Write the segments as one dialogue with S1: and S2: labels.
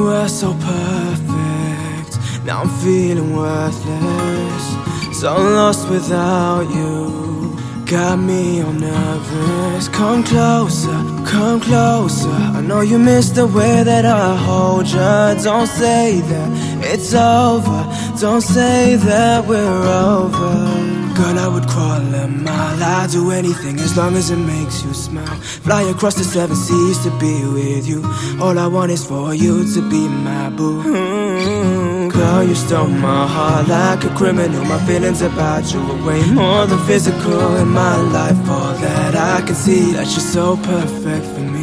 S1: were so perfect. Now I'm feeling worthless, so lost without you. Got me all nervous. Come closer, come closer. I know you miss the way that I hold you. Don't say that it's over, don't say that we're over. Girl, I would crawl a mile, I'd do anything as long as it makes you smile. Fly across the 7 seas to be with you. All I want is for you to be my boo. Girl, you stole my heart like a criminal. My feelings about you are way more than physical. In my life, all that I can see, that you're so perfect for me.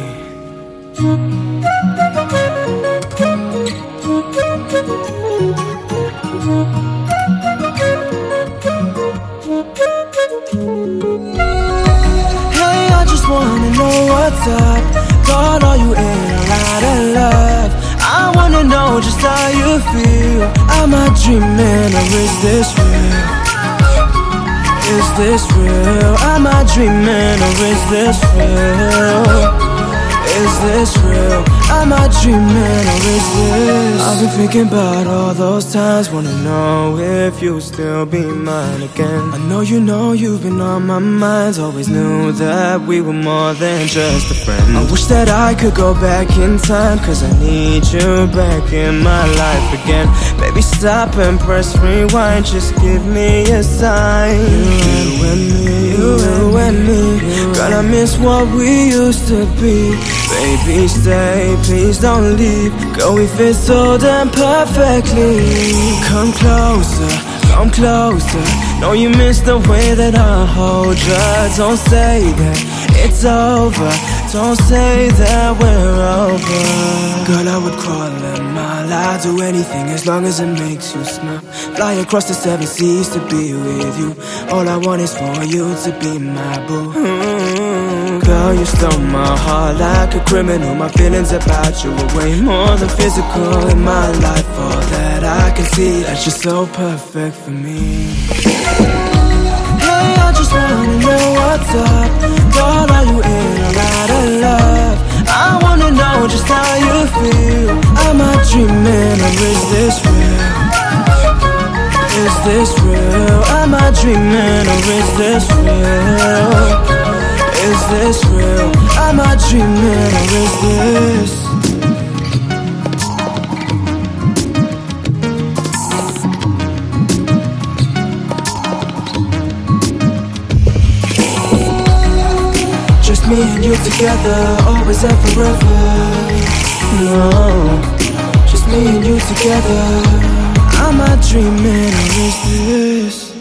S1: Hey, I just wanna know what's up. God, are you in or out of love? I wanna know just how you feel. Am I dreaming or is this real? Is this real? Am I dreaming or is this real? Is this real? Am I dreaming or is this? I've been thinking about all those times. Wanna know if you'll still be mine again. I know you've been on my mind. Always knew that we were more than just a friend. I wish that I could go back in time, cause I need you back in my life again. Baby, stop and press rewind. Just give me a sign. You and me, you and me. Girl, I miss what we used to be. Baby, stay, please don't leave. Girl, we fit so damn perfectly. Come closer, come closer. Know you miss the way that I hold you. Don't say that it's over, don't say that we're over. Girl, I would crawl a mile, I'd do anything as long as it makes you smile. Fly across the 7 seas to be with you. All I want is for you to be my boo. Girl, you stole my heart like a criminal. My feelings about you are way more than physical. In my life, all that I can see, that you're so perfect for me. Hey, I just wanna know what's up. God, are you in or out of love? I wanna know just how you feel. Am I dreaming or is this real? Is this real? Am I dreaming or is this real? Is this real? Am I dreaming or is this? Just me and you together, always and forever. No, just me and you together. Am I dreaming or is this?